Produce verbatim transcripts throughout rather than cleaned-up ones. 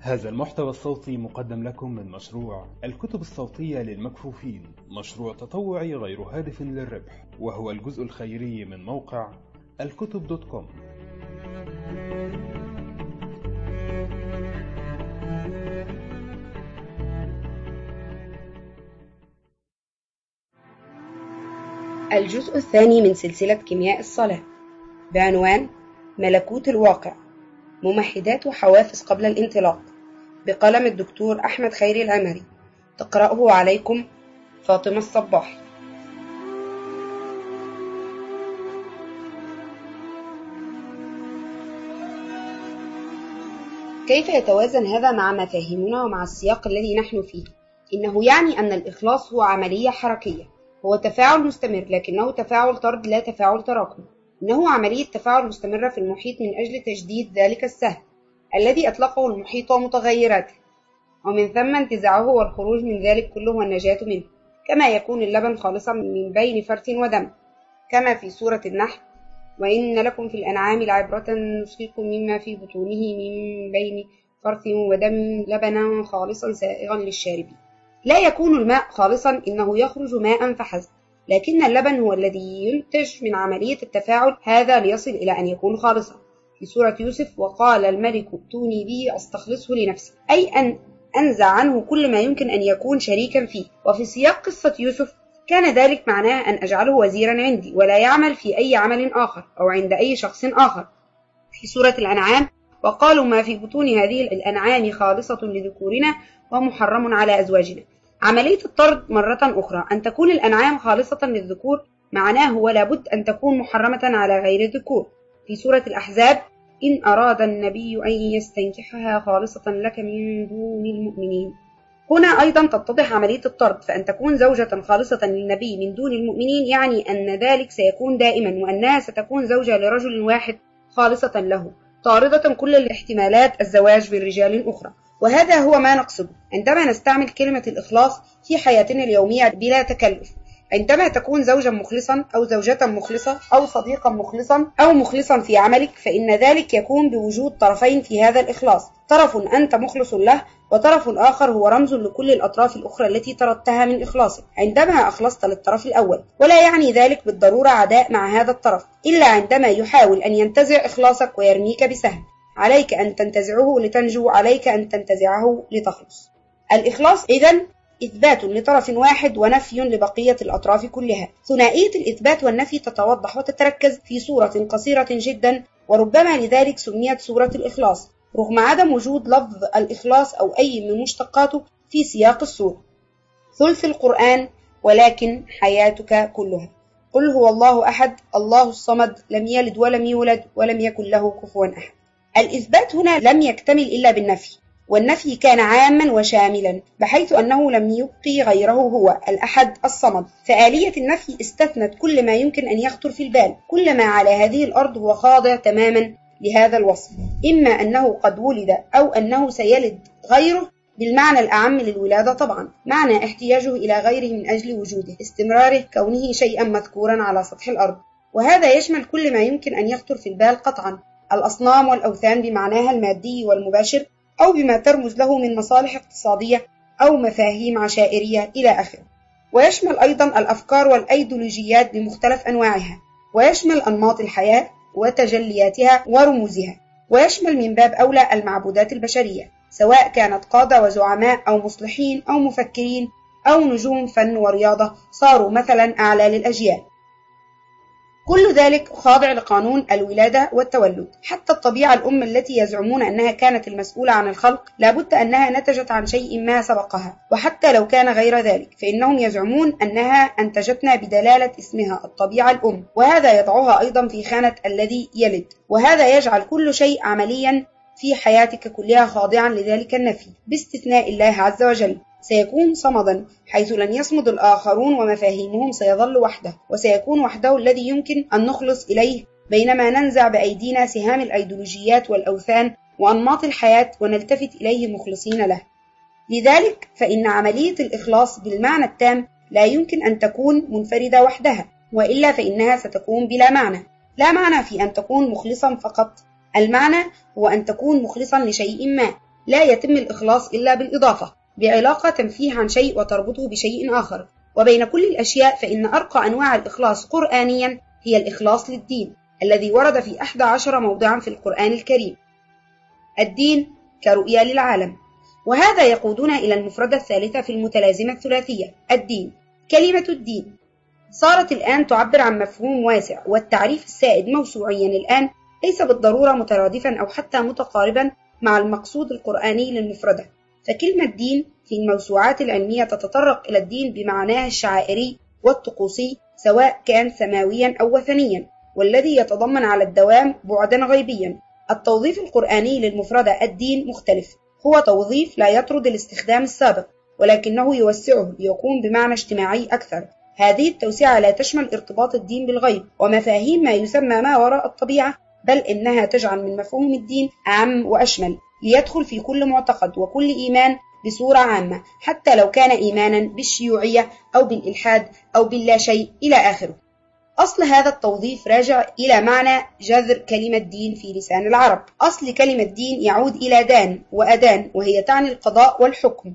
هذا المحتوى الصوتي مقدم لكم من مشروع الكتب الصوتية للمكفوفين، مشروع تطوعي غير هادف للربح، وهو الجزء الخيري من موقع الكتب دوت كوم. الجزء الثاني من سلسلة كيمياء الصلاة بعنوان ملكوت الواقع، ممهدات وحوافز قبل الانطلاق، بقلم الدكتور أحمد خيري العمري. تقرأه عليكم فاطمة الصباح. كيف يتوازن هذا مع مفاهيمنا ومع السياق الذي نحن فيه؟ إنه يعني أن الإخلاص هو عملية حركية، هو تفاعل مستمر، لكنه تفاعل طرد لا تفاعل تراكم. إنه عملية تفاعل مستمرة في المحيط من أجل تجديد ذلك السهم الذي أطلقه المحيط ومتغيراته، ومن ثم انتزاعه والخروج من ذلك كله والنجاة منه، كما يكون اللبن خالصا من بين فرث ودم، كما في سورة النحل: وإن لكم في الأنعام لعبرة نسقيكم مما في بطونه من بين فرث ودم لبنا خالصا سائغا للشاربين. لا يكون الماء خالصا إنه يخرج ماء فحسب، لكن اللبن هو الذي ينتج من عملية التفاعل هذا ليصل إلى أن يكون خالصا. في سورة يوسف: وقال الملك ائتوني به أستخلصه لنفسي، أي أن أنزع عنه كل ما يمكن أن يكون شريكا فيه. وفي سياق قصة يوسف كان ذلك معناه أن أجعله وزيرا عندي ولا يعمل في أي عمل آخر أو عند أي شخص آخر. في سورة الأنعام: وقالوا ما في بطون هذه الأنعام خالصة لذكورنا ومحرم على أزواجنا. عملية الطرد مرة أخرى أن تكون الأنعام خالصة للذكور معناه ولا بد أن تكون محرمة على غير الذكور. في سورة الأحزاب: إن أراد النبي أن يستنكحها خالصة لك من دون المؤمنين. هنا أيضا تتضح عملية الطرد، فأن تكون زوجة خالصة للنبي من دون المؤمنين يعني أن ذلك سيكون دائما، وأنها ستكون زوجة لرجل واحد خالصة له، طاردة كل الاحتمالات الزواج بالرجال الأخرى. وهذا هو ما نقصده عندما نستعمل كلمة الإخلاص في حياتنا اليومية بلا تكلف. عندما تكون زوجا مخلصا أو زوجة مخلصة أو صديقا مخلصا أو مخلصا في عملك، فإن ذلك يكون بوجود طرفين في هذا الإخلاص، طرف أنت مخلص له، وطرف آخر هو رمز لكل الأطراف الأخرى التي طردتها من إخلاصك عندما أخلصت للطرف الأول. ولا يعني ذلك بالضرورة عداء مع هذا الطرف، إلا عندما يحاول أن ينتزع إخلاصك ويرميك بسهم. عليك أن تنتزعه لتنجو، عليك أن تنتزعه لتخلص. الإخلاص إذن إثبات لطرف واحد ونفي لبقية الأطراف كلها. ثنائية الإثبات والنفي تتوضح وتتركز في صورة قصيرة جدا، وربما لذلك سميت سورة الإخلاص، رغم عدم وجود لفظ الإخلاص أو أي من مشتقاته في سياق السورة. ثلث القرآن: ولكن حياتك كلها. قل هو الله أحد الله الصمد لم يلد ولم يولد ولم يكن له كفوا أحد. الإثبات هنا لم يكتمل إلا بالنفي، والنفي كان عاما وشاملا بحيث أنه لم يبقي غيره هو الأحد الصمد. فآلية النفي استثنت كل ما يمكن أن يخطر في البال. كل ما على هذه الأرض هو خاضع تماما لهذا الوصف، إما أنه قد ولد أو أنه سيلد غيره، بالمعنى الأعم للولادة طبعا، معنى احتياجه إلى غيره من أجل وجوده، استمراره، كونه شيئا مذكورا على سطح الأرض. وهذا يشمل كل ما يمكن أن يخطر في البال قطعا، الأصنام والأوثان بمعناها المادي والمباشر، أو بما ترمز له من مصالح اقتصادية أو مفاهيم عشائرية إلى آخره. ويشمل أيضا الأفكار والأيديولوجيات بمختلف أنواعها، ويشمل أنماط الحياة وتجلياتها ورموزها، ويشمل من باب أولى المعبودات البشرية، سواء كانت قادة وزعماء أو مصلحين أو مفكرين أو نجوم فن ورياضة صاروا مثلا أعلى للأجيال. كل ذلك خاضع لقانون الولادة والتولد. حتى الطبيعة الأم التي يزعمون أنها كانت المسؤولة عن الخلق لابد أنها نتجت عن شيء ما سبقها، وحتى لو كان غير ذلك فإنهم يزعمون أنها أنتجتنا بدلالة اسمها الطبيعة الأم، وهذا يضعها أيضا في خانة الذي يلد. وهذا يجعل كل شيء عمليا في حياتك كلها خاضعا لذلك النفي، باستثناء الله عز وجل. سيكون صمدا حيث لن يصمد الآخرون ومفاهيمهم سيظل وحده، وسيكون وحده الذي يمكن أن نخلص إليه، بينما ننزع بأيدينا سهام الأيديولوجيات والأوثان وأنماط الحياة ونلتفت إليه مخلصين له. لذلك فإن عملية الإخلاص بالمعنى التام لا يمكن أن تكون منفردة وحدها، وإلا فإنها ستكون بلا معنى. لا معنى في أن تكون مخلصا فقط، المعنى هو أن تكون مخلصا لشيء ما، لا يتم الإخلاص إلا بالإضافة، بعلاقة تنفيه عن شيء وتربطه بشيء آخر. وبين كل الأشياء فإن أرقى أنواع الإخلاص قرآنيا هي الإخلاص للدين، الذي ورد في أحد عشر موضعا في القرآن الكريم. الدين كرؤية للعالم. وهذا يقودنا إلى المفردة الثالثة في المتلازمة الثلاثية، الدين. كلمة الدين صارت الآن تعبر عن مفهوم واسع، والتعريف السائد موسوعيا الآن ليس بالضرورة مترادفا أو حتى متقاربا مع المقصود القرآني للمفردة. فكلمة دين في الموسوعات العلمية تتطرق إلى الدين بمعناه الشعائري والطقوسي، سواء كان سماويا أو وثنيا، والذي يتضمن على الدوام بعدا غيبيا. التوظيف القرآني للمفردة الدين مختلف، هو توظيف لا يطرد الاستخدام السابق، ولكنه يوسعه ليكون بمعنى اجتماعي أكثر. هذه التوسعة لا تشمل ارتباط الدين بالغيب ومفاهيم ما يسمى ما وراء الطبيعة، بل إنها تجعل من مفهوم الدين أعم وأشمل، ليدخل في كل معتقد وكل إيمان بصورة عامة، حتى لو كان إيمانا بالشيوعية أو بالإلحاد أو باللا شيء إلى آخره. أصل هذا التوظيف راجع إلى معنى جذر كلمة دين في لسان العرب. أصل كلمة دين يعود إلى دان وأدان، وهي تعني القضاء والحكم،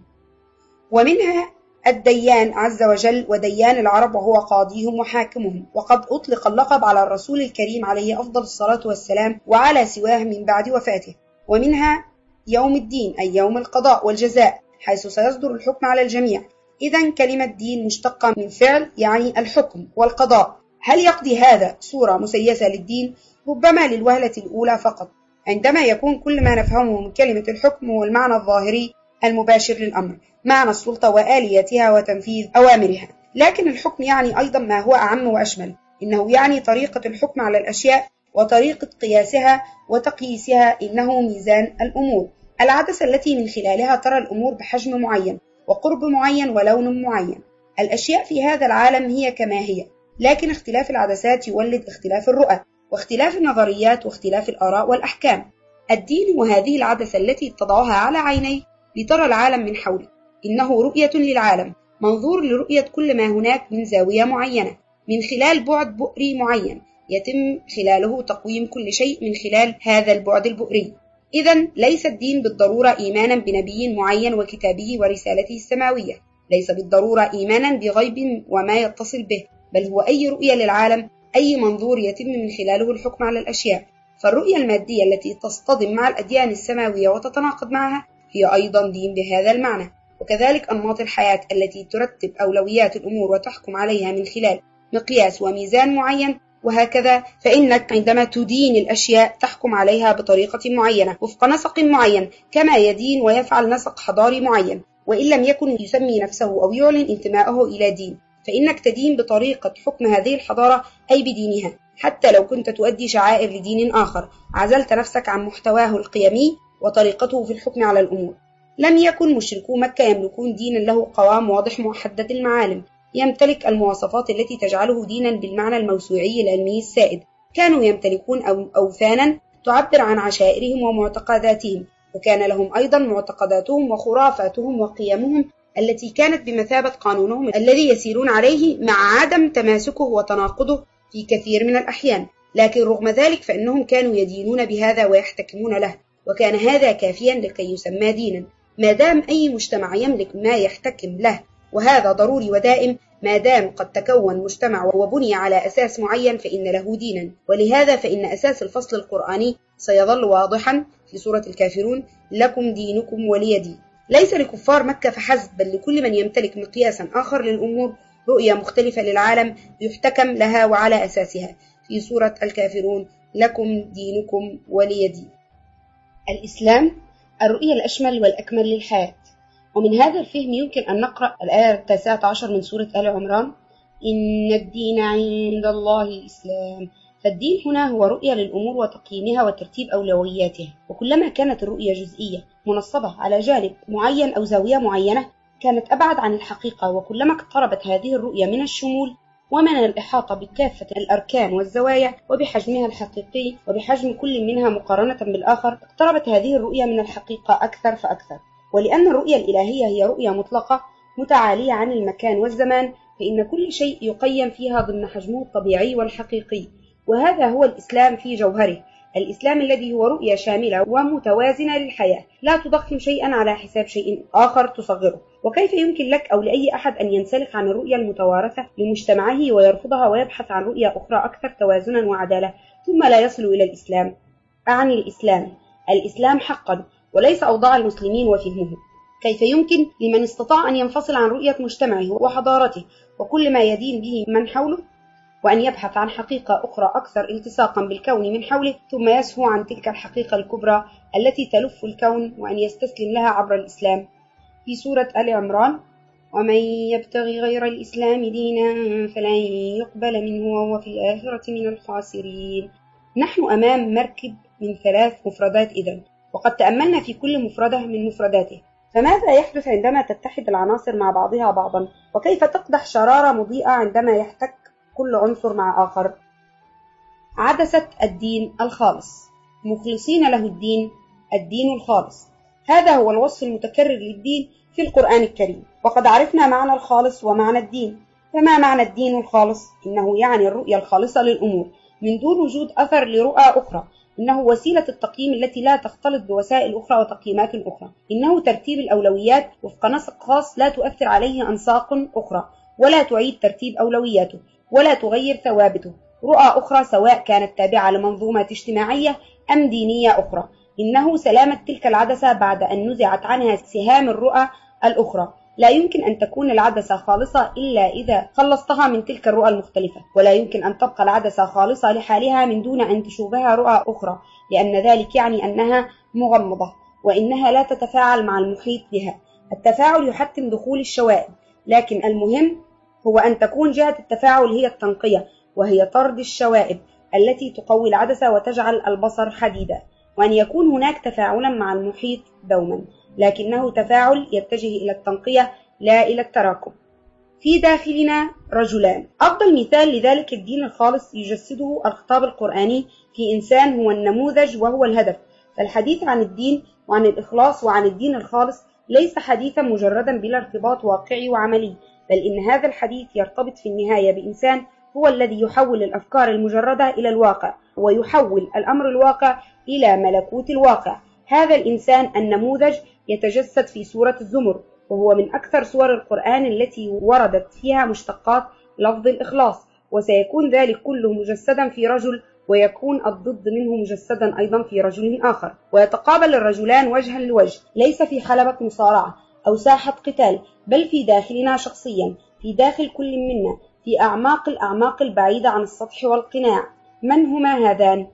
ومنها الديان عز وجل، وديان العرب وهو قاضيهم وحاكمهم. وقد أطلق اللقب على الرسول الكريم عليه أفضل الصلاة والسلام وعلى سواه من بعد وفاته. ومنها يوم الدين أي يوم القضاء والجزاء، حيث سيصدر الحكم على الجميع. إذن كلمة دين مشتقة من فعل يعني الحكم والقضاء. هل يقضي هذا صورة مسيسة للدين؟ ربما للوهلة الأولى فقط، عندما يكون كل ما نفهمه من كلمة الحكم هو المعنى الظاهري المباشر للأمر، معنى السلطة وآليتها وتنفيذ أوامرها. لكن الحكم يعني أيضا ما هو أعم وأشمل، إنه يعني طريقة الحكم على الأشياء وطريقة قياسها وتقييسها، إنه ميزان الأمور، العدسة التي من خلالها ترى الأمور بحجم معين وقرب معين ولون معين. الأشياء في هذا العالم هي كما هي، لكن اختلاف العدسات يولد اختلاف الرؤى واختلاف النظريات واختلاف الآراء والأحكام. الدين وهذه العدسة التي تضعها على عينيك لترى العالم من حولك، إنه رؤية للعالم، منظور لرؤية كل ما هناك من زاوية معينة، من خلال بعد بؤري معين يتم خلاله تقويم كل شيء من خلال هذا البعد البؤري. إذن ليس الدين بالضرورة إيمانا بنبي معين وكتابه ورسالته السماوية، ليس بالضرورة إيمانا بغيب وما يتصل به، بل هو أي رؤية للعالم، أي منظور يتم من خلاله الحكم على الأشياء. فالرؤية المادية التي تصطدم مع الأديان السماوية وتتناقض معها هي أيضا دين بهذا المعنى. وكذلك أنماط الحياة التي ترتب أولويات الأمور وتحكم عليها من خلال مقياس وميزان معين، وهكذا. فإنك عندما تدين الأشياء تحكم عليها بطريقة معينة وفق نسق معين، كما يدين ويفعل نسق حضاري معين، وإن لم يكن يسمي نفسه أو يعلن انتمائه إلى دين، فإنك تدين بطريقة حكم هذه الحضارة أي بدينها. حتى لو كنت تؤدي شعائر لدين آخر، عزلت نفسك عن محتواه القيمي وطريقته في الحكم على الأمور. لم يكن مشركو مكة يملكون دينا له قوام واضح محدد المعالم، يمتلك المواصفات التي تجعله دينا بالمعنى الموسوعي العلمي السائد. كانوا يمتلكون أوثانا تعبر عن عشائرهم ومعتقداتهم، وكان لهم أيضا معتقداتهم وخرافاتهم وقيمهم التي كانت بمثابة قانونهم الذي يسيرون عليه، مع عدم تماسكه وتناقضه في كثير من الأحيان. لكن رغم ذلك فإنهم كانوا يدينون بهذا ويحتكمون له، وكان هذا كافيا لكي يسمى دينا. ما دام أي مجتمع يملك ما يحتكم له، وهذا ضروري ودائم، ما دام قد تكون مجتمع وبني على أساس معين فإن له دينا. ولهذا فإن أساس الفصل القرآني سيظل واضحا في سورة الكافرون: لكم دينكم ولي دين. ليس لكفار مكة فحسب، بل لكل من يمتلك مقياسا آخر للأمور، رؤية مختلفة للعالم يحتكم لها وعلى أساسها. في سورة الكافرون: لكم دينكم ولي دين. الإسلام الرؤية الأشمل والأكمل للحياة. ومن هذا الفهم يمكن أن نقرأ الآية التاسعة عشر من سورة آل عمران: إن الدين عند الله الإسلام. فالدين هنا هو رؤية للأمور وتقييمها وترتيب أولوياتها، وكلما كانت الرؤية جزئية منصبة على جانب معين أو زاوية معينة كانت أبعد عن الحقيقة، وكلما اقتربت هذه الرؤية من الشمول ومن الإحاطة بكافة الأركان والزوايا وبحجمها الحقيقي وبحجم كل منها مقارنة بالآخر، اقتربت هذه الرؤية من الحقيقة أكثر فأكثر. ولأن الرؤية الإلهية هي رؤية مطلقة متعالية عن المكان والزمان، فإن كل شيء يقيم فيها ضمن حجمه الطبيعي والحقيقي، وهذا هو الإسلام في جوهره. الإسلام الذي هو رؤية شاملة ومتوازنة للحياة، لا تضخم شيئا على حساب شيء آخر تصغره. وكيف يمكن لك أو لأي أحد أن ينسلخ عن الرؤية المتوارثة لمجتمعه ويرفضها ويبحث عن رؤية أخرى أكثر توازنا وعدالة ثم لا يصل إلى الإسلام؟ أعني الإسلام الإسلام حقا وليس أوضاع المسلمين وفهمه. كيف يمكن لمن استطاع أن ينفصل عن رؤية مجتمعه وحضارته وكل ما يدين به من حوله وأن يبحث عن حقيقة أخرى أكثر التصاقا بالكون من حوله ثم يسهو عن تلك الحقيقة الكبرى التي تلف الكون وأن يستسلم لها عبر الإسلام؟ في سورة آل عمران: ومن يبتغي غير الإسلام دينا فلن يقبل منه وهو في الآخرة من الخاسرين. نحن أمام مركب من ثلاث مفردات إذن، وقد تأملنا في كل مفردة من مفرداته. فماذا يحدث عندما تتحد العناصر مع بعضها بعضا؟ وكيف تقدح شرارة مضيئة عندما يحتك كل عنصر مع آخر؟ عدسة الدين الخالص، مخلصين له الدين، الدين الخالص. هذا هو الوصف المتكرر للدين في القرآن الكريم. وقد عرفنا معنى الخالص ومعنى الدين. فما معنى الدين الخالص؟ إنه يعني الرؤية الخالصة للأمور من دون وجود أثر لرؤى أخرى. إنه وسيلة التقييم التي لا تختلط بوسائل أخرى وتقييمات أخرى. إنه ترتيب الأولويات وفق نسق خاص لا تؤثر عليه أنساق أخرى ولا تعيد ترتيب أولوياته ولا تغير ثوابته. رؤى أخرى سواء كانت تابعة لمنظومات اجتماعية أم دينية أخرى. إنه سلامة تلك العدسة بعد أن نزعت عنها سهام الرؤى الأخرى. لا يمكن أن تكون العدسة خالصة إلا إذا خلصتها من تلك الرؤى المختلفة، ولا يمكن أن تبقى العدسة خالصة لحالها من دون أن تشوبها رؤى أخرى، لأن ذلك يعني أنها مغمضة وإنها لا تتفاعل مع المحيط بها. التفاعل يحتم دخول الشوائب، لكن المهم هو أن تكون جهة التفاعل هي التنقية، وهي طرد الشوائب التي تقوي العدسة وتجعل البصر حديدا، وأن يكون هناك تفاعلا مع المحيط دوما، لكنه تفاعل يتجه إلى التنقية لا إلى التراكم. في داخلنا رجلان. أفضل مثال لذلك الدين الخالص يجسده الخطاب القرآني في إنسان هو النموذج وهو الهدف. فالحديث عن الدين وعن الإخلاص وعن الدين الخالص ليس حديثا مجردا بلا ارتباط واقعي وعملي، بل إن هذا الحديث يرتبط في النهاية بإنسان هو الذي يحول الأفكار المجردة إلى الواقع، ويحول الأمر الواقع إلى ملكوت الواقع. هذا الإنسان النموذج يتجسد في سورة الزمر، وهو من أكثر سور القرآن التي وردت فيها مشتقات لفظ الإخلاص، وسيكون ذلك كله مجسدا في رجل، ويكون الضد منه مجسدا أيضا في رجل آخر، ويتقابل الرجلان وجها لوجه، ليس في حلبة مصارعة أو ساحة قتال، بل في داخلنا شخصيا، في داخل كل منا، في أعماق الأعماق البعيدة عن السطح والقناع. من هما هذان؟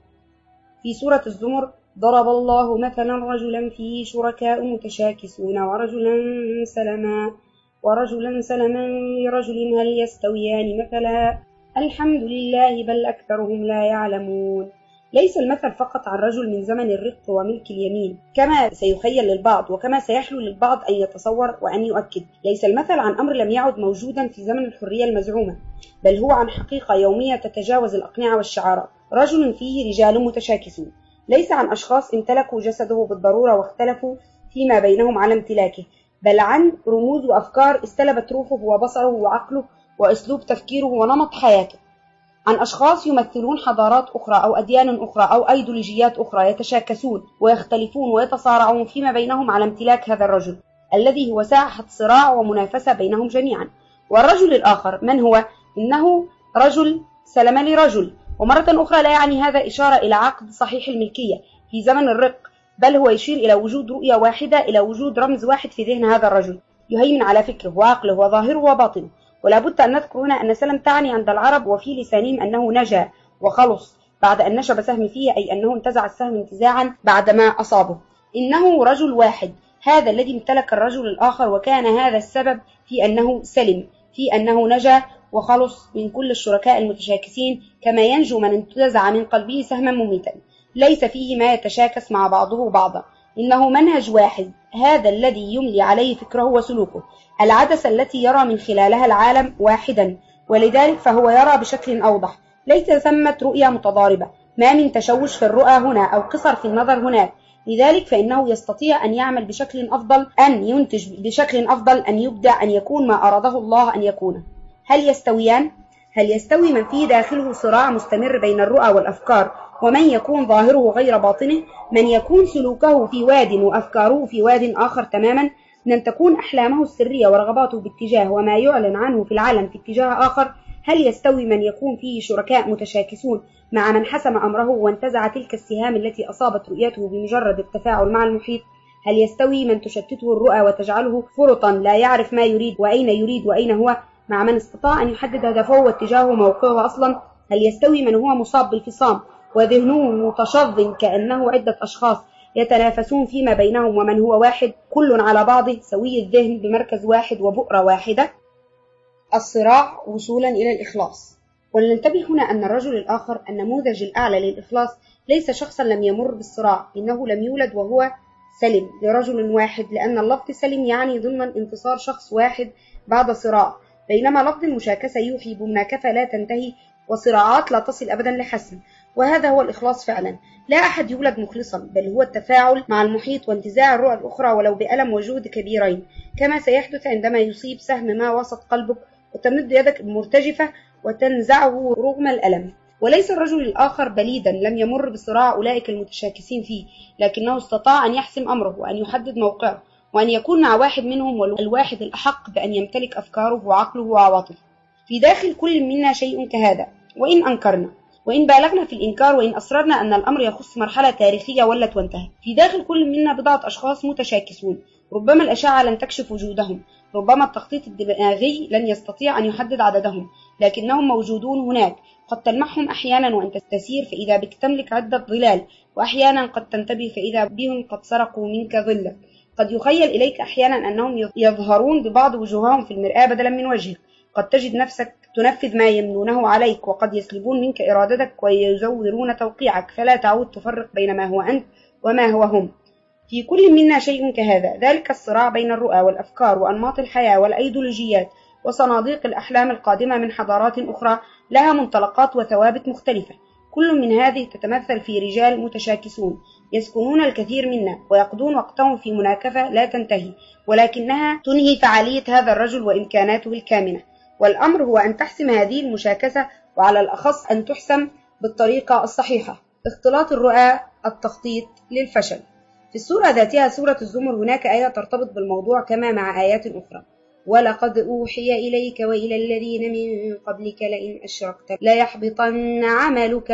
في سورة الزمر: ضرب الله مثلا رجلا فيه شركاء متشاكسون ورجلا سلما ورجلا سلما لرجل هل يستويان مثلا الحمد لله بل أكثرهم لا يعلمون. ليس المثل فقط عن رجل من زمن الرق وملك اليمين كما سيخيل للبعض وكما سيحلو للبعض أن يتصور وأن يؤكد. ليس المثل عن أمر لم يعد موجودا في زمن الحرية المزعومة، بل هو عن حقيقة يومية تتجاوز الأقنعة والشعارات. رجل فيه رجال متشاكسون، ليس عن أشخاص امتلكوا جسده بالضرورة واختلفوا فيما بينهم على امتلاكه، بل عن رموز وأفكار استلبت روحه وبصره وعقله وأسلوب تفكيره ونمط حياته. عن أشخاص يمثلون حضارات أخرى أو أديان أخرى أو أيديولوجيات أخرى، يتشاكسون ويختلفون ويتصارعون فيما بينهم على امتلاك هذا الرجل الذي هو ساحة صراع ومنافسة بينهم جميعا. والرجل الآخر من هو؟ إنه رجل سلم لرجل. ومرة أخرى لا يعني هذا إشارة إلى عقد صحيح الملكية في زمن الرق، بل هو يشير إلى وجود رؤية واحدة، إلى وجود رمز واحد في ذهن هذا الرجل يهيمن على فكره وعقله وظاهره وباطنه. ولا بد أن نذكر هنا أن سلم تعني عند العرب وفي لسانهم أنه نجا وخلص بعد أن نشب سهم فيه، أي أنه انتزع السهم انتزاعا بعدما أصابه. إنه رجل واحد، هذا الذي امتلك الرجل الآخر، وكان هذا السبب في أنه سلم، في أنه نجا وخلص من كل الشركاء المتشاكسين، كما ينجو من انتزع من قلبه سهما مميتا. ليس فيه ما يتشاكس مع بعضه بعضا، إنه منهج واحد، هذا الذي يملي عليه فكره وسلوكه، العدسة التي يرى من خلالها العالم واحدا، ولذلك فهو يرى بشكل أوضح. ليس ثمة رؤية متضاربة، ما من تشوش في الرؤى هنا أو قصر في النظر هناك. لذلك فإنه يستطيع أن يعمل بشكل أفضل، أن ينتج بشكل أفضل، أن يبدع، أن يكون ما أراده الله أن يكونه. هل يستويان؟ هل يستوي من فيه داخله صراع مستمر بين الرؤى والأفكار ومن يكون ظاهره غير باطنه، من يكون سلوكه في واد وأفكاره في واد آخر تماما، من تكون أحلامه السرية ورغباته باتجاه وما يعلن عنه في العالم في اتجاه آخر؟ هل يستوي من يكون فيه شركاء متشاكسون مع من حسم أمره وانتزع تلك السهام التي أصابت رؤيته بمجرد التفاعل مع المحيط؟ هل يستوي من تشتته الرؤى وتجعله فرطا لا يعرف ما يريد وأين يريد وأين هو مع من استطاع أن يحدد هدفه واتجاهه وموقعه أصلا؟ هل يستوي من هو مصاب بالفصام وذهنه متشظ كأنه عدة أشخاص يتنافسون فيما بينهم ومن هو واحد كل على بعضه سوي الذهن بمركز واحد وبؤرة واحدة؟ الصراع وصولا إلى الإخلاص. ولننتبه هنا أن الرجل الآخر النموذج الأعلى للإخلاص ليس شخصا لم يمر بالصراع، إنه لم يولد وهو سلم لرجل واحد، لأن اللفظ سلم يعني ضمن انتصار شخص واحد بعد صراع، بينما لفظ المشاكسة يوحي بمناكفة لا تنتهي وصراعات لا تصل أبدا لحسم. وهذا هو الإخلاص فعلا. لا أحد يولد مخلصا، بل هو التفاعل مع المحيط وانتزاع الرؤى الأخرى ولو بألم وجهد كبيرين، كما سيحدث عندما يصيب سهم ما وسط قلبك وتمد يدك مرتجفة وتنزعه رغم الألم. وليس الرجل الآخر بليدا لم يمر بصراع أولئك المتشاكسين فيه، لكنه استطاع أن يحسم أمره وأن يحدد موقعه وأن يكون مع واحد منهم، والواحد الأحق بأن يمتلك أفكاره وعقله وعواطفه. في داخل كل منا شيء كهذا، وإن أنكرنا وإن بالغنا في الإنكار وإن أصررنا أن الأمر يخص مرحلة تاريخية ولت وانتهت، في داخل كل منا بضعة أشخاص متشاكسون. ربما الأشعة لن تكشف وجودهم، ربما التخطيط الدماغي لن يستطيع أن يحدد عددهم، لكنهم موجودون هناك. قد تلمحهم أحيانا وأنت تسير فإذا بك تملك عدة ظلال، وأحيانا قد تنتبه فإذا بهم قد سرقوا منك ظلك. قد يخيل إليك أحيانا أنهم يظهرون ببعض وجوههم في المرآة بدلا من وجهك. قد تجد نفسك تنفذ ما يمنونه عليك، وقد يسلبون منك إرادتك ويزورون توقيعك، فلا تعود تفرق بين ما هو أنت وما هو هم. في كل منا شيء كهذا، ذلك الصراع بين الرؤى والأفكار وأنماط الحياة والأيديولوجيات وصناديق الأحلام القادمة من حضارات أخرى لها منطلقات وثوابت مختلفة. كل من هذه تتمثل في رجال متشاكسون يسكنون الكثير منا ويقضون وقتهم في مناكفة لا تنتهي، ولكنها تنهي فعالية هذا الرجل وإمكاناته الكامنة. والأمر هو أن تحسم هذه المشاكسة، وعلى الأخص أن تحسم بالطريقة الصحيحة. اختلاط الرؤى التخطيط للفشل. في السورة ذاتها سورة الزمر هناك آية ترتبط بالموضوع كما مع آيات أخرى: ولقد أوحي إليك وإلى الذين من قبلك لئن أشركت ليحبطن عملك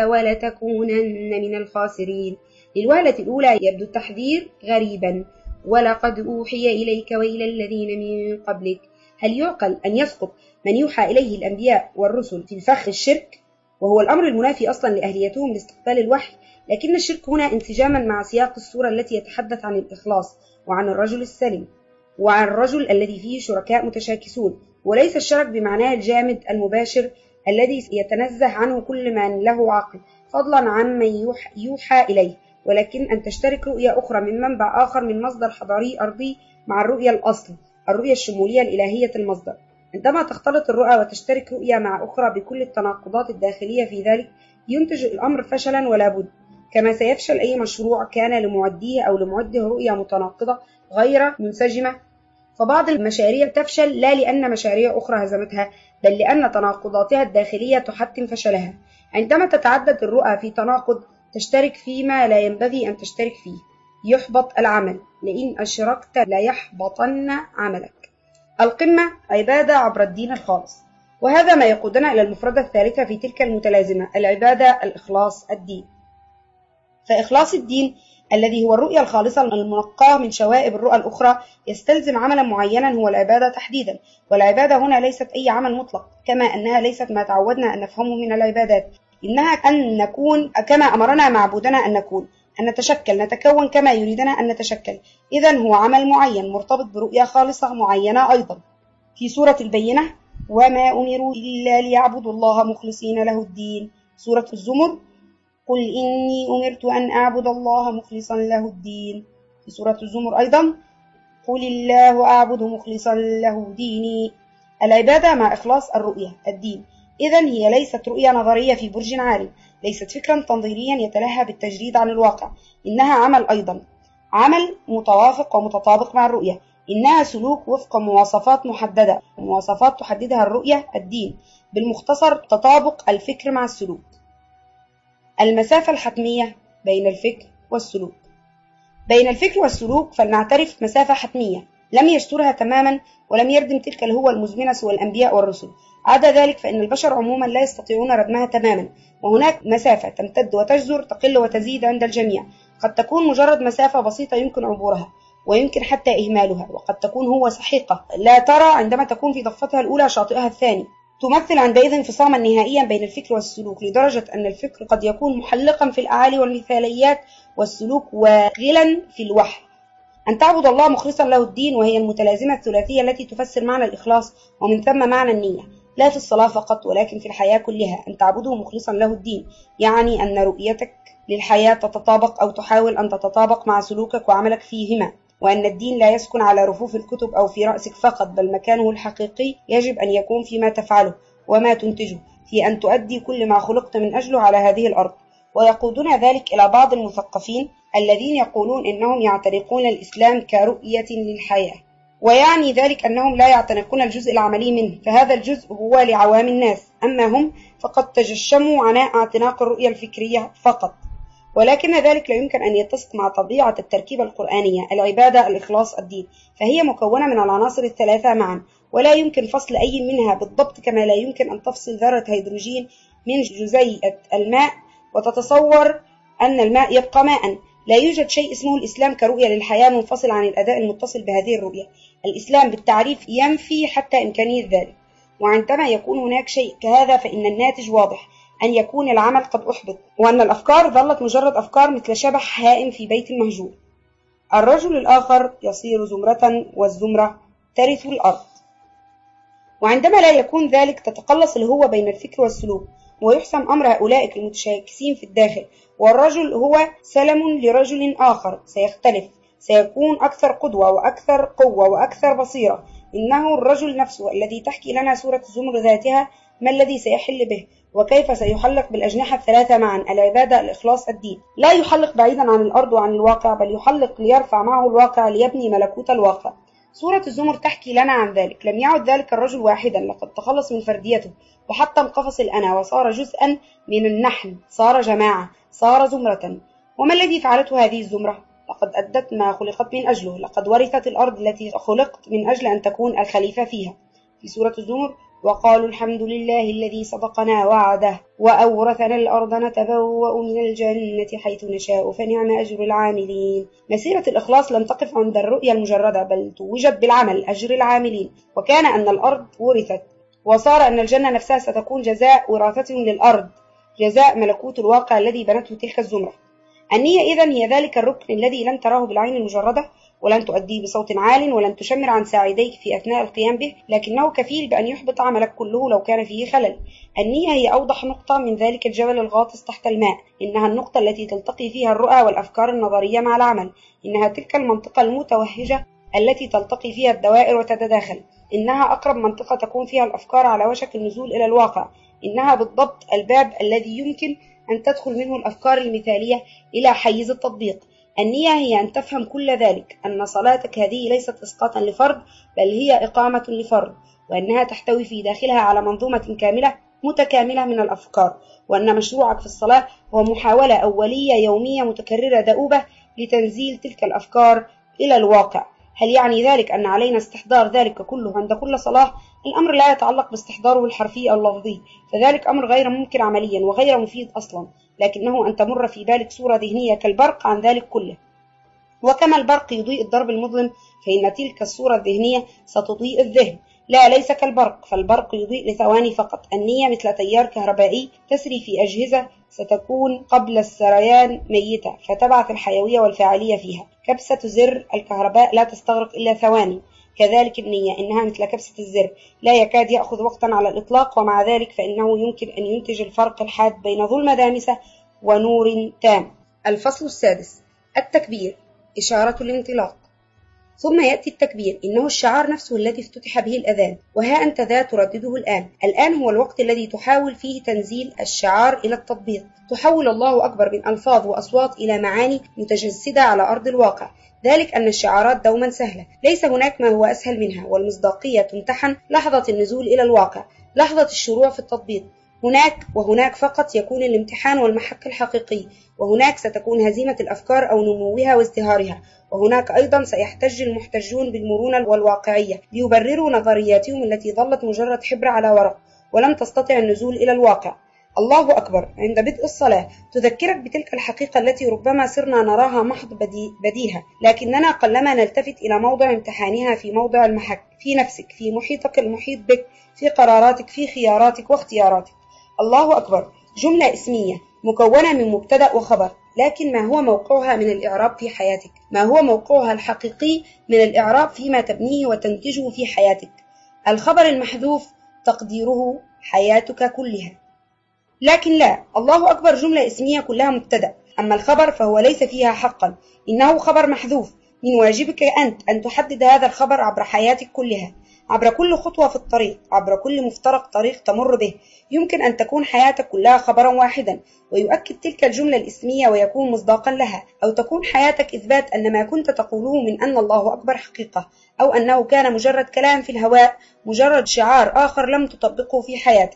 ولتكونن من الخاسرين. للوهلة الأولى يبدو التحذير غريبا: ولقد أوحي إليك وإلى الذين من قبلك. هل يعقل أن يسقط من يوحى إليه الأنبياء والرسل في الفخ الشرك، وهو الأمر المنافي أصلا لأهليتهم لاستقبال الوحي؟ لكن الشرك هنا انسجاما مع سياق السورة التي يتحدث عن الإخلاص وعن الرجل السلم وعن الرجل الذي فيه شركاء متشاكسون، وليس الشرك بمعناه الجامد المباشر الذي يتنزه عنه كل من له عقل فضلا عن من يوحى, يوحى إليه، ولكن أن تشترك رؤية أخرى من منبع آخر من مصدر حضاري أرضي مع الرؤية الأصل، الرؤية الشمولية الإلهية المصدر. عندما تختلط الرؤى وتشترك رؤية مع أخرى بكل التناقضات الداخلية في ذلك، ينتج الأمر فشلا ولا بد، كما سيفشل أي مشروع كان لمعديه أو لمعده رؤية متناقضة غير منسجمة. فبعض المشاريع تفشل لا لأن مشاريع أخرى هزمتها، بل لأن تناقضاتها الداخلية تحتم فشلها. عندما تتعدد الرؤى في تناقض تشترك فيما لا ينبغي أن تشترك فيه، يحبط العمل. لئن أشركت ليحبطن عملك. القمة عبادة عبر الدين الخالص، وهذا ما يقودنا إلى المفردة الثالثة في تلك المتلازمة: العبادة، الإخلاص، الدين. فإخلاص الدين الذي هو الرؤية الخالصة المنقاة من شوائب الرؤى الأخرى يستلزم عملا معينا هو العبادة تحديدا. والعبادة هنا ليست أي عمل مطلق، كما أنها ليست ما تعودنا أن نفهمه من العبادات، إنها أن نكون كما أمرنا معبودنا أن نكون، أن نتشكل نتكون كما يريدنا أن نتشكل. إذن هو عمل معين مرتبط برؤية خالصة معينة. أيضا في سورة البينة: وما أمروا إلا ليعبدوا الله مخلصين له الدين. سورة الزمر: قل إني أمرت أن أعبد الله مخلصا له الدين. في سورة الزمر أيضا: قل الله أعبد مخلصا له ديني. العبادة مع إخلاص الرؤية الدين. إذن هي ليست رؤية نظرية في برج عالي، ليست فكرا تنظيريا يتلهى بالتجريد عن الواقع، إنها عمل أيضا، عمل متوافق ومتطابق مع الرؤية، إنها سلوك وفق مواصفات محددة، مواصفات تحددها الرؤية الدين. بالمختصر تطابق الفكر مع السلوك. المسافة الحتمية بين الفكر والسلوك. بين الفكر والسلوك فلنعترف مسافة حتمية لم يسترها تماما ولم يردم تلك الهوة المزمنة سوى الأنبياء والرسل. عدا ذلك فإن البشر عموما لا يستطيعون ردمها تماما، وهناك مسافة تمتد وتجزر تقل وتزيد عند الجميع. قد تكون مجرد مسافة بسيطة يمكن عبورها ويمكن حتى إهمالها، وقد تكون هوة سحيقة لا ترى عندما تكون في ضفتها الأولى شاطئها الثاني. تمثل عندئذ انفصاما نهائيا بين الفكر والسلوك، لدرجة أن الفكر قد يكون محلقا في الأعالي والمثاليات، والسلوك واغلا في الوحي. أن تعبد الله مخلصا له الدين، وهي المتلازمة الثلاثية التي تفسر معنى الإخلاص ومن ثم معنى النية، لا في الصلاة فقط ولكن في الحياة كلها. أن تعبده مخلصا له الدين يعني أن رؤيتك للحياة تتطابق أو تحاول أن تتطابق مع سلوكك وعملك فيهما، وأن الدين لا يسكن على رفوف الكتب أو في رأسك فقط، بل مكانه الحقيقي يجب أن يكون فيما تفعله وما تنتجه، في أن تؤدي كل ما خلقت من أجله على هذه الأرض. ويقودنا ذلك إلى بعض المثقفين الذين يقولون إنهم يعتنقون الإسلام كرؤية للحياة، ويعني ذلك أنهم لا يعتنقون الجزء العملي منه، فهذا الجزء هو لعوام الناس، أما هم فقد تجشموا عناء اعتناق الرؤية الفكرية فقط. ولكن ذلك لا يمكن أن يتسق مع طبيعة التركيبة القرآنية، العبادة، الإخلاص، الدين، فهي مكونة من العناصر الثلاثة معا، ولا يمكن فصل أي منها بالضبط، كما لا يمكن أن تفصل ذرة هيدروجين من جزيئة الماء وتتصور أن الماء يبقى ماء. لا يوجد شيء اسمه الإسلام كرؤية للحياة منفصل عن الأداء المتصل بهذه الرؤية. الإسلام بالتعريف ينفي حتى إمكانية ذلك، وعندما يكون هناك شيء كهذا فإن الناتج واضح، أن يكون العمل قد أحبط، وأن الأفكار ظلت مجرد أفكار مثل شبح هائم في بيت مهجور. الرجل الآخر يصير زمرة، والزمرة ترث الأرض. وعندما لا يكون ذلك تتقلص الهوة بين الفكر والسلوك، ويحسم أمر هؤلاء المتشاكسين في الداخل، والرجل هو سلم لرجل آخر سيختلف، سيكون أكثر قدوة وأكثر قوة وأكثر بصيرة. إنه الرجل نفسه الذي تحكي لنا سورة الزمر ذاتها ما الذي سيحل به، وكيف سيحلق بالأجنحة الثلاثة معا، العبادة، الإخلاص، الدين. لا يحلق بعيدا عن الأرض وعن الواقع، بل يحلق ليرفع معه الواقع ليبني ملكوت الواقع. سورة الزمر تحكي لنا عن ذلك. لم يعد ذلك الرجل واحدا، لقد تخلص من فرديته وحتى انقفص الأنا وصار جزءا من النحن، صار جماعة، صار زمرة. وما الذي فعلته هذه الزمرة؟ لقد أدت ما خلقت من أجله، لقد ورثت الأرض التي خلقت من أجل أن تكون الخليفة فيها. في سورة الزمر وقالوا الحمد لله الذي صدقنا وعده وأورثنا الأرض نتبوأ من الجنة حيث نشاء فنعم أجر العاملين. مسيرة الإخلاص لم تقف عند الرؤية المجردة، بل توجت بالعمل، أجر العاملين. وكان أن الأرض ورثت، وصار أن الجنة نفسها ستكون جزاء وراثتهم للأرض، جزاء ملكوت الواقع الذي بنته تلك الزمرة. النية إذن هي ذلك الركن الذي لن تراه بالعين المجردة، ولن تؤديه بصوت عال، ولن تشمر عن ساعديك في أثناء القيام به، لكنه كفيل بأن يحبط عملك كله لو كان فيه خلل. النية هي أوضح نقطة من ذلك الجبل الغاطس تحت الماء، إنها النقطة التي تلتقي فيها الرؤى والأفكار النظرية مع العمل، إنها تلك المنطقة المتوهجة التي تلتقي فيها الدوائر وتتداخل، إنها أقرب منطقة تكون فيها الأفكار على وشك النزول إلى الواقع، إنها بالضبط الباب الذي يمكن أن تدخل منه الأفكار المثالية إلى حيز التطبيق. النية هي أن تفهم كل ذلك، أن صلاتك هذه ليست إسقاطا لفرد، بل هي إقامة لفرد، وأنها تحتوي في داخلها على منظومة كاملة متكاملة من الأفكار، وأن مشروعك في الصلاة هو محاولة أولية يومية متكررة دؤوبة لتنزيل تلك الأفكار إلى الواقع. هل يعني ذلك أن علينا استحضار ذلك كله عند كل صلاة؟ الأمر لا يتعلق باستحضاره الحرفي أو اللفظي، فذلك أمر غير ممكن عمليا وغير مفيد أصلا، لكنه أن تمر في بالك صورة ذهنية كالبرق عن ذلك كله. وكما البرق يضيء الدرب المظلم، فإن تلك الصورة الذهنية ستضيء الذهن، لا ليس كالبرق، فالبرق يضيء لثواني فقط. النية مثل تيار كهربائي تسري في أجهزة ستكون قبل السريان ميتة، فتبعث الحيوية والفاعلية فيها. كبسة زر الكهرباء لا تستغرق إلا ثواني، كذلك النية إنها مثل كبسة الزر، لا يكاد يأخذ وقتا على الإطلاق، ومع ذلك فإنه يمكن أن ينتج الفرق الحاد بين ظلمة دامسة ونور تام. الفصل السادس: التكبير، إشارة الانطلاق. ثم يأتي التكبير، إنه الشعار نفسه الذي افتتح به الأذان، وها أنت ذا تردده الآن. الآن هو الوقت الذي تحاول فيه تنزيل الشعار إلى التطبيق، تحول الله أكبر من ألفاظ وأصوات إلى معاني متجسدة على أرض الواقع. ذلك أن الشعارات دوما سهلة، ليس هناك ما هو أسهل منها، والمصداقية تمتحن لحظة النزول إلى الواقع، لحظة الشروع في التطبيق. هناك وهناك فقط يكون الامتحان والمحك الحقيقي، وهناك ستكون هزيمة الأفكار أو نموها وازدهارها، وهناك أيضا سيحتج المحتجون بالمرونة والواقعية ليبرروا نظرياتهم التي ظلت مجرد حبر على ورق ولم تستطع النزول إلى الواقع. الله أكبر عند بدء الصلاة تذكرك بتلك الحقيقة التي ربما صرنا نراها محض بديهة، لكننا قلما نلتفت إلى موضع امتحانها في موضع المحك، في نفسك، في محيطك المحيط بك، في قراراتك، في خياراتك واختياراتك. الله أكبر جملة اسمية مكونة من مبتدأ وخبر، لكن ما هو موقعها من الإعراب في حياتك؟ ما هو موقعها الحقيقي من الإعراب فيما تبنيه وتنتجه في حياتك؟ الخبر المحذوف تقديره حياتك كلها. لكن لا، الله أكبر جملة اسمية كلها مبتدأ، أما الخبر فهو ليس فيها حقا، إنه خبر محذوف. من واجبك أنت أن تحدد هذا الخبر عبر حياتك كلها، عبر كل خطوة في الطريق، عبر كل مفترق طريق تمر به. يمكن أن تكون حياتك كلها خبرا واحدا ويؤكد تلك الجملة الاسمية ويكون مصداقا لها، أو تكون حياتك إثبات أن ما كنت تقوله من أن الله أكبر حقيقة، أو أنه كان مجرد كلام في الهواء، مجرد شعار آخر لم تطبقه في حياتك.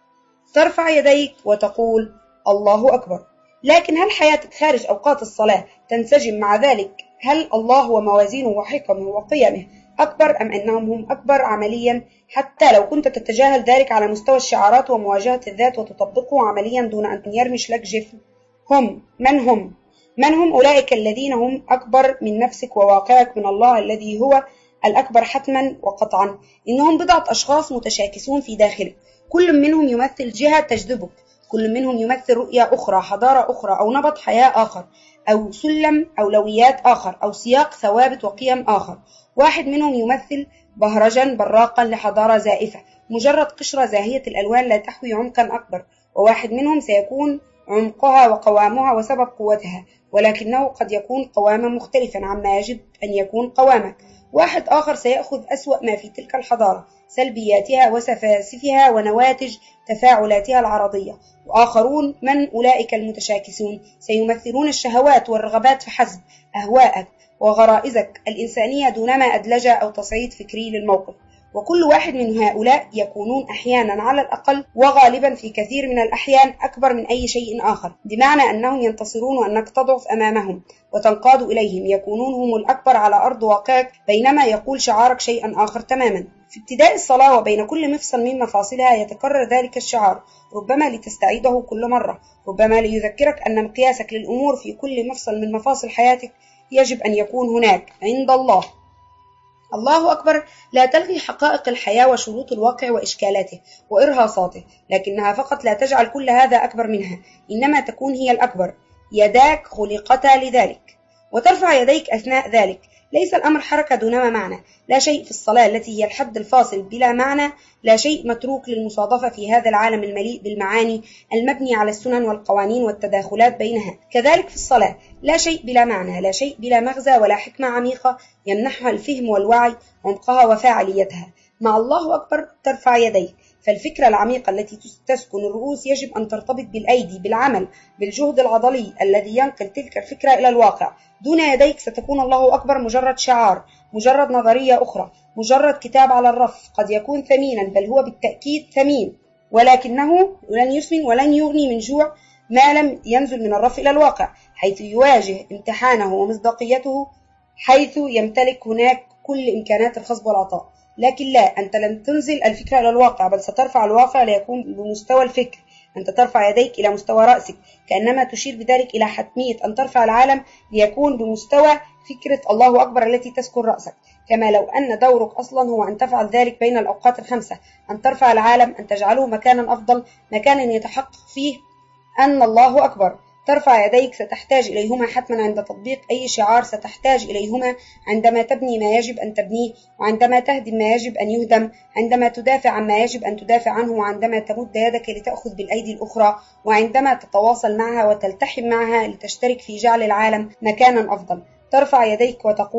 ترفع يديك وتقول الله أكبر، لكن هل حياتك خارج أوقات الصلاة تنسجم مع ذلك؟ هل الله وموازينه وحكمه وقيمه أكبر أم أنهم هم أكبر عمليا، حتى لو كنت تتجاهل ذلك على مستوى الشعارات ومواجهة الذات وتطبقه عمليا دون أن يرمش لك جفن؟ هم من هم؟ من هم أولئك الذين هم أكبر من نفسك وواقعك من الله الذي هو الأكبر حتما وقطعا؟ إنهم بضعة أشخاص متشاكسون في داخلك، كل منهم يمثل جهة تجذبك، كل منهم يمثل رؤية أخرى، حضارة أخرى، أو نمط حياة آخر، أو سلم أولويات آخر، أو سياق ثوابت وقيم آخر. واحد منهم يمثل بهرجا براقا لحضارة زائفة، مجرد قشرة زاهية الألوان لا تحوي عمقا أكبر. وواحد منهم سيكون عمقها وقوامها وسبب قوتها، ولكنه قد يكون قواما مختلفا عما يجب أن يكون قوامك. واحد آخر سيأخذ أسوأ ما في تلك الحضارة، سلبياتها وسفاسفها ونواتج تفاعلاتها العرضية. وآخرون من أولئك المتشاكسون سيمثلون الشهوات والرغبات فحسب، أهواءك وغرائزك الإنسانية دونما أدلجة أو تصعيد فكري للموقف. وكل واحد من هؤلاء يكونون أحيانا على الأقل وغالبا في كثير من الأحيان أكبر من أي شيء آخر، بمعنى أنهم ينتصرون وأنك تضعف أمامهم وتنقاد إليهم، يكونون هم الأكبر على أرض واقعك، بينما يقول شعارك شيئا آخر تماما. في ابتداء الصلاة وبين كل مفصل من مفاصلها يتكرر ذلك الشعار، ربما لتستعيده كل مرة، ربما ليذكرك أن مقياسك للأمور في كل مفصل من مفاصل حياتك يجب أن يكون هناك عند الله. الله أكبر لا تلغي حقائق الحياة وشروط الواقع وإشكالاته وإرهاصاته، لكنها فقط لا تجعل كل هذا أكبر منها، إنما تكون هي الأكبر. يداك خلقتا لذلك، وترفع يديك أثناء ذلك. ليس الأمر حركة دونما معنى، لا شيء في الصلاة التي هي الحد الفاصل بلا معنى، لا شيء متروك للمصادفة في هذا العالم المليء بالمعاني المبني على السنن والقوانين والتداخلات بينها. كذلك في الصلاة لا شيء بلا معنى، لا شيء بلا مغزى ولا حكمة عميقة يمنحها الفهم والوعي عمقها وفاعليتها. مع الله أكبر ترفع يديك، فالفكرة العميقة التي تسكن الرؤوس يجب أن ترتبط بالأيدي، بالعمل، بالجهد العضلي الذي ينقل تلك الفكرة إلى الواقع. دون يديك ستكون الله أكبر مجرد شعار، مجرد نظرية أخرى، مجرد كتاب على الرف، قد يكون ثمينا، بل هو بالتأكيد ثمين، ولكنه لن يسمن ولن يغني من جوع ما لم ينزل من الرف إلى الواقع، حيث يواجه امتحانه ومصداقيته، حيث يمتلك هناك كل إمكانات الخصب والعطاء. لكن لا، أنت لن تنزل الفكرة إلى الواقع، بل سترفع الواقع ليكون بمستوى الفكر. أنت ترفع يديك إلى مستوى رأسك، كأنما تشير بذلك إلى حتمية أن ترفع العالم ليكون بمستوى فكرة الله أكبر التي تسكن رأسك، كما لو أن دورك أصلا هو أن تفعل ذلك بين الأوقات الخمسة، أن ترفع العالم، أن تجعله مكانا أفضل، مكانا يتحقق فيه أن الله أكبر. ترفع يديك ستحتاج إليهما حتما عند تطبيق أي شعار، ستحتاج إليهما عندما تبني ما يجب أن تبنيه، وعندما تهدم ما يجب أن يهدم، عندما تدافع عن ما يجب أن تدافع عنه، وعندما تمد يدك لتأخذ بالأيدي الأخرى، وعندما تتواصل معها وتلتحم معها لتشترك في جعل العالم مكانا أفضل. ترفع يديك وتقول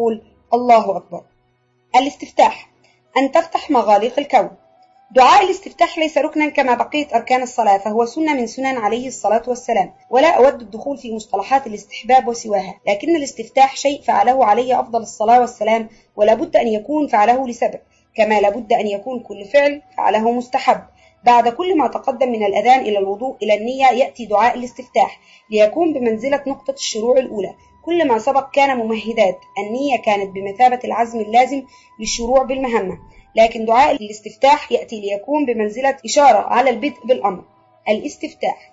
الله أكبر. الاستفتاح، أن تفتح مغاليق الكون. دعاء الاستفتاح ليس ركنا كما بقية أركان الصلاة، فهو سنة من سنن عليه الصلاة والسلام، ولا أود الدخول في مصطلحات الاستحباب وسواها، لكن الاستفتاح شيء فعله عليه أفضل الصلاة والسلام، ولا بد أن يكون فعله لسبب، كما لا بد أن يكون كل فعل فعله مستحب. بعد كل ما تقدم من الأذان إلى الوضوء إلى النية يأتي دعاء الاستفتاح ليكون بمنزلة نقطة الشروع الأولى. كل ما سبق كان ممهدات، النية كانت بمثابة العزم اللازم للشروع بالمهمة، لكن دعاء الاستفتاح يأتي ليكون بمنزلة إشارة على البدء بالأمر. الاستفتاح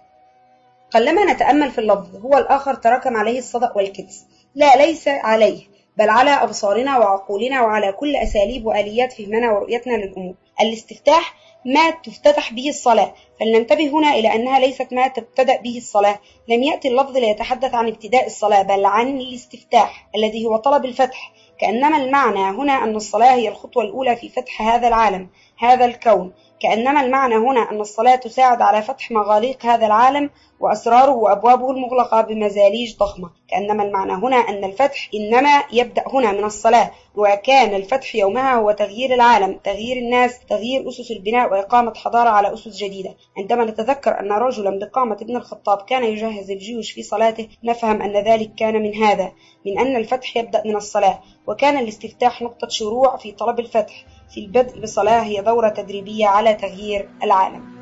قلما نتأمل في اللفظ، هو الآخر تراكم عليه الصدأ والكدس، لا ليس عليه، بل على أبصارنا وعقولنا وعلى كل أساليب وآليات فهمنا ورؤيتنا للأمور. الاستفتاح ما تفتتح به الصلاة، فلننتبه هنا إلى أنها ليست ما تبتدأ به الصلاة. لم يأتي اللفظ ليتحدث عن ابتداء الصلاة، بل عن الاستفتاح الذي هو طلب الفتح، كأنما المعنى هنا أن الصلاة هي الخطوة الأولى في فتح هذا العالم، هذا الكون. كأنما المعنى هنا أن الصلاة تساعد على فتح مغاليق هذا العالم وأسراره وأبوابه المغلقة بمزاليج ضخمة. كأنما المعنى هنا أن الفتح إنما يبدأ هنا من الصلاة، وكان الفتح يومها هو تغيير العالم، تغيير الناس، تغيير أسس البناء وإقامة حضارة على أسس جديدة. عندما نتذكر أن رجلا بقامة ابن الخطاب كان يجهز الجيوش في صلاته، نفهم أن ذلك كان من هذا، من أن الفتح يبدأ من الصلاة، وكان الاستفتاح نقطة شروع في طلب الفتح. في البدء بصلاة هي دورة تدريبية على تغيير العالم.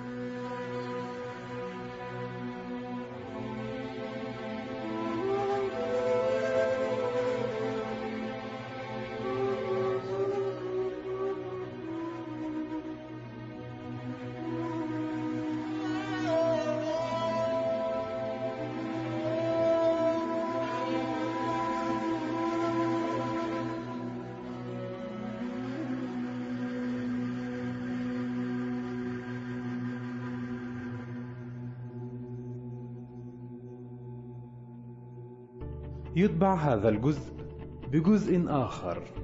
يتبع هذا الجزء بجزء آخر.